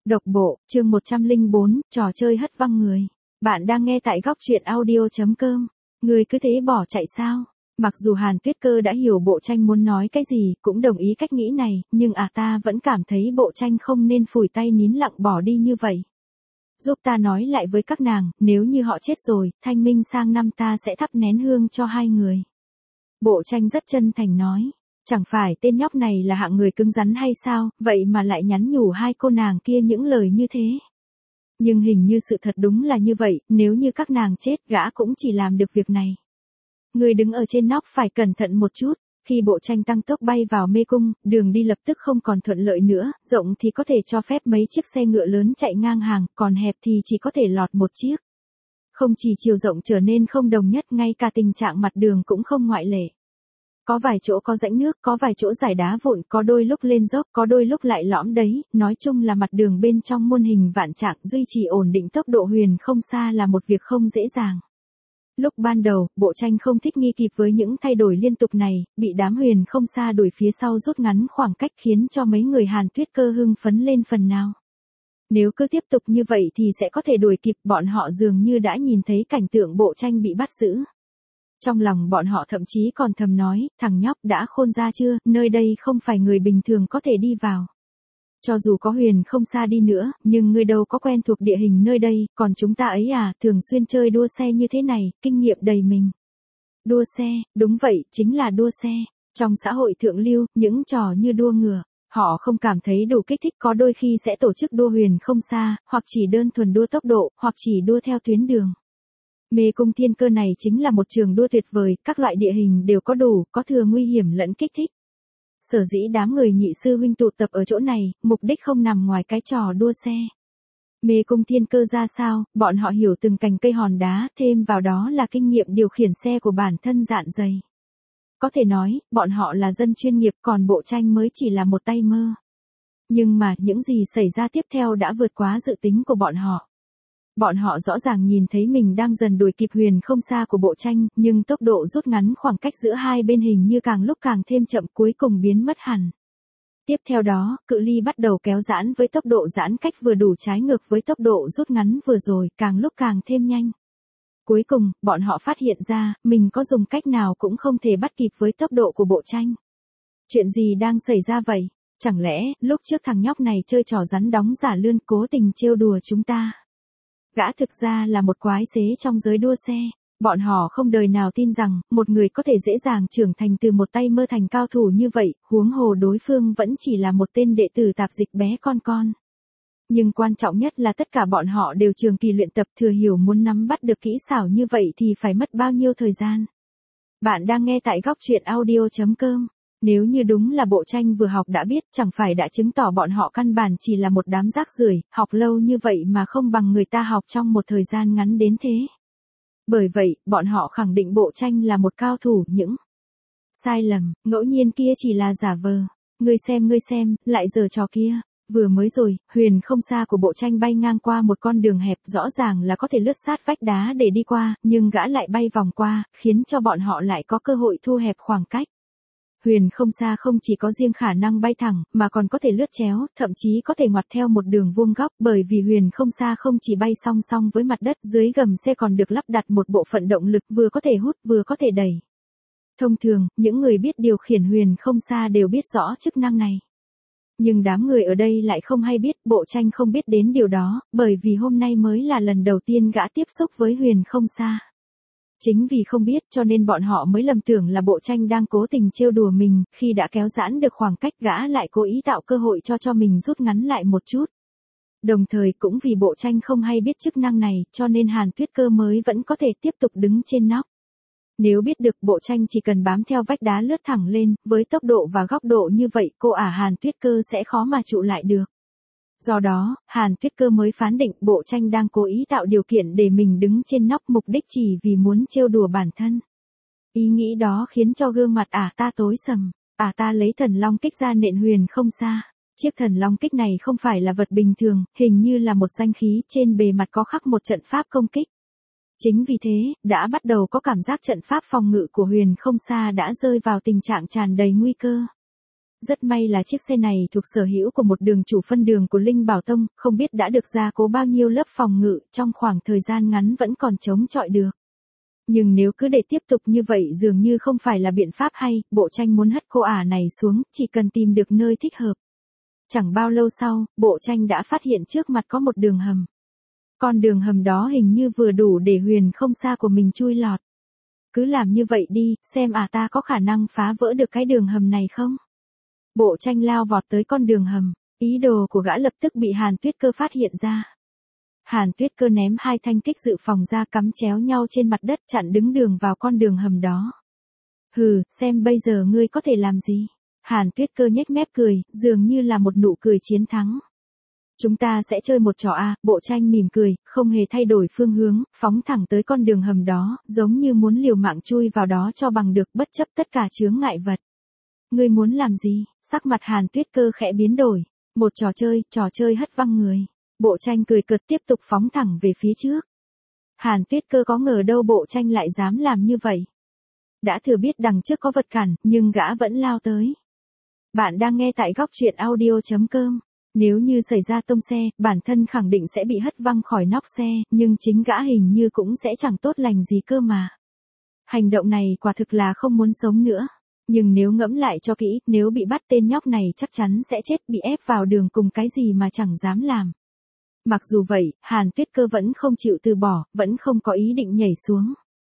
Độc bộ, chương 104, trò chơi hất văng người. Bạn đang nghe tại góc truyện audio.com. Người cứ thế bỏ chạy sao? Mặc dù Hàn Tuyết Cơ đã hiểu Bộ Tranh muốn nói cái gì, cũng đồng ý cách nghĩ này, nhưng ta vẫn cảm thấy Bộ Tranh không nên phủi tay nín lặng bỏ đi như vậy. Giúp ta nói lại với các nàng, nếu như họ chết rồi, Thanh Minh sang năm ta sẽ thắp nén hương cho hai người. Bộ Tranh rất chân thành nói. Chẳng phải tên nhóc này là hạng người cứng rắn hay sao, vậy mà lại nhắn nhủ hai cô nàng kia những lời như thế. Nhưng hình như sự thật đúng là như vậy, nếu như các nàng chết, gã cũng chỉ làm được việc này. Người đứng ở trên nóc phải cẩn thận một chút, khi Bộ Tranh tăng tốc bay vào mê cung, đường đi lập tức không còn thuận lợi nữa, rộng thì có thể cho phép mấy chiếc xe ngựa lớn chạy ngang hàng, còn hẹp thì chỉ có thể lọt một chiếc. Không chỉ chiều rộng trở nên không đồng nhất, ngay cả tình trạng mặt đường cũng không ngoại lệ. Có vài chỗ có rãnh nước, có vài chỗ dải đá vụn, có đôi lúc lên dốc, có đôi lúc lại lõm đấy, nói chung là mặt đường bên trong muôn hình vạn trạng, duy trì ổn định tốc độ huyền không xa là một việc không dễ dàng. Lúc ban đầu, Bộ Tranh không thích nghi kịp với những thay đổi liên tục này, bị đám huyền không xa đuổi phía sau rút ngắn khoảng cách khiến cho mấy người Hàn Tuyết Cơ hưng phấn lên phần nào. Nếu cứ tiếp tục như vậy thì sẽ có thể đuổi kịp, bọn họ dường như đã nhìn thấy cảnh tượng Bộ Tranh bị bắt giữ. Trong lòng bọn họ thậm chí còn thầm nói, thằng nhóc đã khôn ra chưa, nơi đây không phải người bình thường có thể đi vào. Cho dù có huyền không xa đi nữa, nhưng ngươi đâu có quen thuộc địa hình nơi đây, còn chúng ta ấy thường xuyên chơi đua xe như thế này, kinh nghiệm đầy mình. Đua xe, đúng vậy, chính là đua xe. Trong xã hội thượng lưu, những trò như đua ngựa, họ không cảm thấy đủ kích thích, có đôi khi sẽ tổ chức đua huyền không xa, hoặc chỉ đơn thuần đua tốc độ, hoặc chỉ đua theo tuyến đường. Mê cung thiên cơ này chính là một trường đua tuyệt vời, các loại địa hình đều có đủ, có thừa nguy hiểm lẫn kích thích. Sở dĩ đám người Nhị sư huynh tụ tập ở chỗ này, mục đích không nằm ngoài cái trò đua xe. Mê cung thiên cơ ra sao, bọn họ hiểu từng cành cây hòn đá, thêm vào đó là kinh nghiệm điều khiển xe của bản thân dạn dày. Có thể nói, bọn họ là dân chuyên nghiệp, còn Bộ Tranh mới chỉ là một tay mơ. Nhưng mà, những gì xảy ra tiếp theo đã vượt quá dự tính của bọn họ. Bọn họ rõ ràng nhìn thấy mình đang dần đuổi kịp huyền không xa của Bộ Tranh, nhưng tốc độ rút ngắn khoảng cách giữa hai bên hình như càng lúc càng thêm chậm, cuối cùng biến mất hẳn. Tiếp theo đó, cự ly bắt đầu kéo giãn với tốc độ giãn cách vừa đủ trái ngược với tốc độ rút ngắn vừa rồi, càng lúc càng thêm nhanh. Cuối cùng, bọn họ phát hiện ra, mình có dùng cách nào cũng không thể bắt kịp với tốc độ của Bộ Tranh. Chuyện gì đang xảy ra vậy? Chẳng lẽ, lúc trước thằng nhóc này chơi trò rắn đóng giả lươn, cố tình trêu đùa chúng ta? Gã thực ra là một quái xế trong giới đua xe. Bọn họ không đời nào tin rằng, một người có thể dễ dàng trưởng thành từ một tay mơ thành cao thủ như vậy, huống hồ đối phương vẫn chỉ là một tên đệ tử tạp dịch bé con. Nhưng quan trọng nhất là tất cả bọn họ đều trường kỳ luyện tập, thừa hiểu muốn nắm bắt được kỹ xảo như vậy thì phải mất bao nhiêu thời gian. Bạn đang nghe tại góc truyện audio.com. Nếu như đúng là Bộ Tranh vừa học đã biết, chẳng phải đã chứng tỏ bọn họ căn bản chỉ là một đám rác rưởi, học lâu như vậy mà không bằng người ta học trong một thời gian ngắn đến thế. Bởi vậy, bọn họ khẳng định Bộ Tranh là một cao thủ, những sai lầm, ngẫu nhiên kia chỉ là giả vờ. Ngươi xem, lại giở trò kia. Vừa mới rồi, huyền không xa của Bộ Tranh bay ngang qua một con đường hẹp, rõ ràng là có thể lướt sát vách đá để đi qua, nhưng gã lại bay vòng qua, khiến cho bọn họ lại có cơ hội thu hẹp khoảng cách. Huyền không xa không chỉ có riêng khả năng bay thẳng, mà còn có thể lướt chéo, thậm chí có thể ngoặt theo một đường vuông góc, bởi vì huyền không xa không chỉ bay song song với mặt đất, dưới gầm xe còn được lắp đặt một bộ phận động lực, vừa có thể hút vừa có thể đẩy. Thông thường, những người biết điều khiển huyền không xa đều biết rõ chức năng này. Nhưng đám người ở đây lại không hay biết, Bộ Tranh không biết đến điều đó, bởi vì hôm nay mới là lần đầu tiên gã tiếp xúc với huyền không xa. Chính vì không biết cho nên bọn họ mới lầm tưởng là Bộ Tranh đang cố tình trêu đùa mình, khi đã kéo giãn được khoảng cách gã lại cố ý tạo cơ hội cho mình rút ngắn lại một chút. Đồng thời cũng vì Bộ Tranh không hay biết chức năng này, cho nên Hàn Tuyết Cơ mới vẫn có thể tiếp tục đứng trên nóc. Nếu biết được Bộ Tranh chỉ cần bám theo vách đá lướt thẳng lên, với tốc độ và góc độ như vậy cô Hàn Tuyết Cơ sẽ khó mà trụ lại được. Do đó, Hàn Tuyết Cơ mới phán định Bộ Tranh đang cố ý tạo điều kiện để mình đứng trên nóc, mục đích chỉ vì muốn trêu đùa bản thân. Ý nghĩ đó khiến cho gương mặt ta tối sầm. Ta lấy thần long kích ra nện huyền không xa. Chiếc thần long kích này không phải là vật bình thường, hình như là một danh khí, trên bề mặt có khắc một trận pháp công kích. Chính vì thế, đã bắt đầu có cảm giác trận pháp phòng ngự của huyền không xa đã rơi vào tình trạng tràn đầy nguy cơ. Rất may là chiếc xe này thuộc sở hữu của một đường chủ phân đường của Linh Bảo Tông, không biết đã được gia cố bao nhiêu lớp phòng ngự, trong khoảng thời gian ngắn vẫn còn chống chọi được. Nhưng nếu cứ để tiếp tục như vậy dường như không phải là biện pháp hay, Bộ Tranh muốn hất cô ả này xuống, chỉ cần tìm được nơi thích hợp. Chẳng bao lâu sau, Bộ Tranh đã phát hiện trước mặt có một đường hầm. Con đường hầm đó hình như vừa đủ để Huyền Không Sa của mình chui lọt. Cứ làm như vậy đi, xem ta có khả năng phá vỡ được cái đường hầm này không? Bộ Tranh lao vọt tới con đường hầm, ý đồ của gã lập tức bị Hàn Tuyết Cơ phát hiện ra. Hàn Tuyết Cơ ném 2 thanh kích dự phòng ra cắm chéo nhau trên mặt đất chặn đứng đường vào con đường hầm đó. Hừ, xem bây giờ ngươi có thể làm gì? Hàn Tuyết Cơ nhếch mép cười, dường như là một nụ cười chiến thắng. Chúng ta sẽ chơi một trò Bộ Tranh mỉm cười, không hề thay đổi phương hướng, phóng thẳng tới con đường hầm đó, giống như muốn liều mạng chui vào đó cho bằng được bất chấp tất cả chướng ngại vật. Ngươi muốn làm gì? Sắc mặt Hàn Tuyết Cơ khẽ biến đổi. Một trò chơi hất văng người. Bộ Tranh cười cợt tiếp tục phóng thẳng về phía trước. Hàn Tuyết Cơ có ngờ đâu Bộ Tranh lại dám làm như vậy. Đã thừa biết đằng trước có vật cản, nhưng gã vẫn lao tới. Bạn đang nghe tại góc truyện audio.com. Nếu như xảy ra tông xe, bản thân khẳng định sẽ bị hất văng khỏi nóc xe, nhưng chính gã hình như cũng sẽ chẳng tốt lành gì cơ mà. Hành động này quả thực là không muốn sống nữa. Nhưng nếu ngẫm lại cho kỹ, nếu bị bắt tên nhóc này chắc chắn sẽ chết, bị ép vào đường cùng cái gì mà chẳng dám làm. Mặc dù vậy, Hàn Tuyết Cơ vẫn không chịu từ bỏ, vẫn không có ý định nhảy xuống.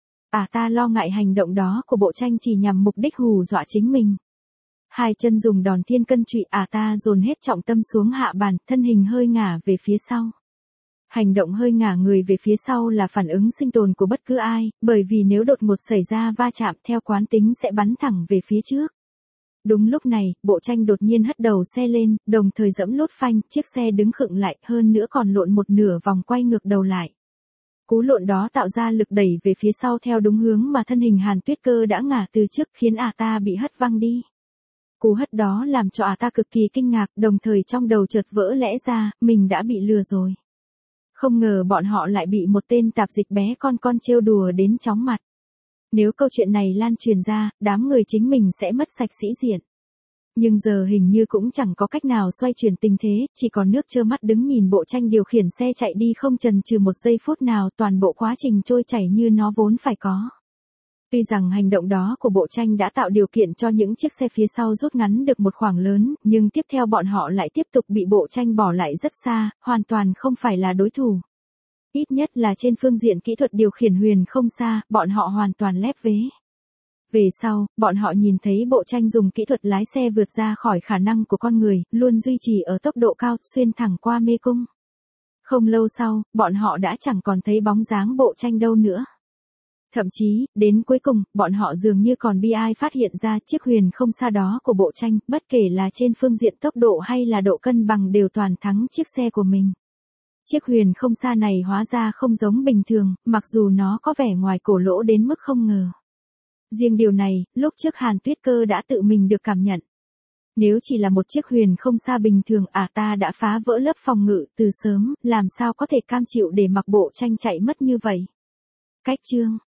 Ta lo ngại hành động đó của Bộ Tranh chỉ nhằm mục đích hù dọa chính mình. 2 chân dùng đòn thiên cân trụy, ta dồn hết trọng tâm xuống hạ bàn, thân hình hơi ngả về phía sau. Hành động hơi ngả người về phía sau là phản ứng sinh tồn của bất cứ ai, bởi vì nếu đột ngột xảy ra va chạm theo quán tính sẽ bắn thẳng về phía trước. Đúng lúc này, Bộ Tranh đột nhiên hất đầu xe lên, đồng thời giẫm lốt phanh, chiếc xe đứng khựng lại, hơn nữa còn lộn một nửa vòng quay ngược đầu lại. Cú lộn đó tạo ra lực đẩy về phía sau theo đúng hướng mà thân hình Hàn Tuyết Cơ đã ngả từ trước, khiến ta bị hất văng đi. Cú hất đó làm cho ta cực kỳ kinh ngạc, đồng thời trong đầu chợt vỡ lẽ ra, mình đã bị lừa rồi. Không ngờ bọn họ lại bị một tên tạp dịch bé con trêu đùa đến chóng mặt. Nếu câu chuyện này lan truyền ra, đám người chính mình sẽ mất sạch sĩ diện. Nhưng giờ hình như cũng chẳng có cách nào xoay chuyển tình thế, chỉ còn nước trơ mắt đứng nhìn Bộ Tranh điều khiển xe chạy đi không chần chừ một giây phút nào, toàn bộ quá trình trôi chảy như nó vốn phải có. Tuy rằng hành động đó của Bộ Tranh đã tạo điều kiện cho những chiếc xe phía sau rút ngắn được một khoảng lớn, nhưng tiếp theo bọn họ lại tiếp tục bị Bộ Tranh bỏ lại rất xa, hoàn toàn không phải là đối thủ. Ít nhất là trên phương diện kỹ thuật điều khiển Huyền Không Sa, bọn họ hoàn toàn lép vế. Về sau, bọn họ nhìn thấy Bộ Tranh dùng kỹ thuật lái xe vượt ra khỏi khả năng của con người, luôn duy trì ở tốc độ cao, xuyên thẳng qua mê cung. Không lâu sau, bọn họ đã chẳng còn thấy bóng dáng Bộ Tranh đâu nữa. Thậm chí, đến cuối cùng, bọn họ dường như còn bi ai phát hiện ra chiếc Huyền Không Sa đó của Bộ Tranh, bất kể là trên phương diện tốc độ hay là độ cân bằng đều toàn thắng chiếc xe của mình. Chiếc Huyền Không Sa này hóa ra không giống bình thường, mặc dù nó có vẻ ngoài cổ lỗ đến mức không ngờ. Riêng điều này, lúc trước Hàn Tuyết Cơ đã tự mình được cảm nhận. Nếu chỉ là một chiếc Huyền Không Sa bình thường, ta đã phá vỡ lớp phòng ngự từ sớm, làm sao có thể cam chịu để mặc Bộ Tranh chạy mất như vậy. Cách chương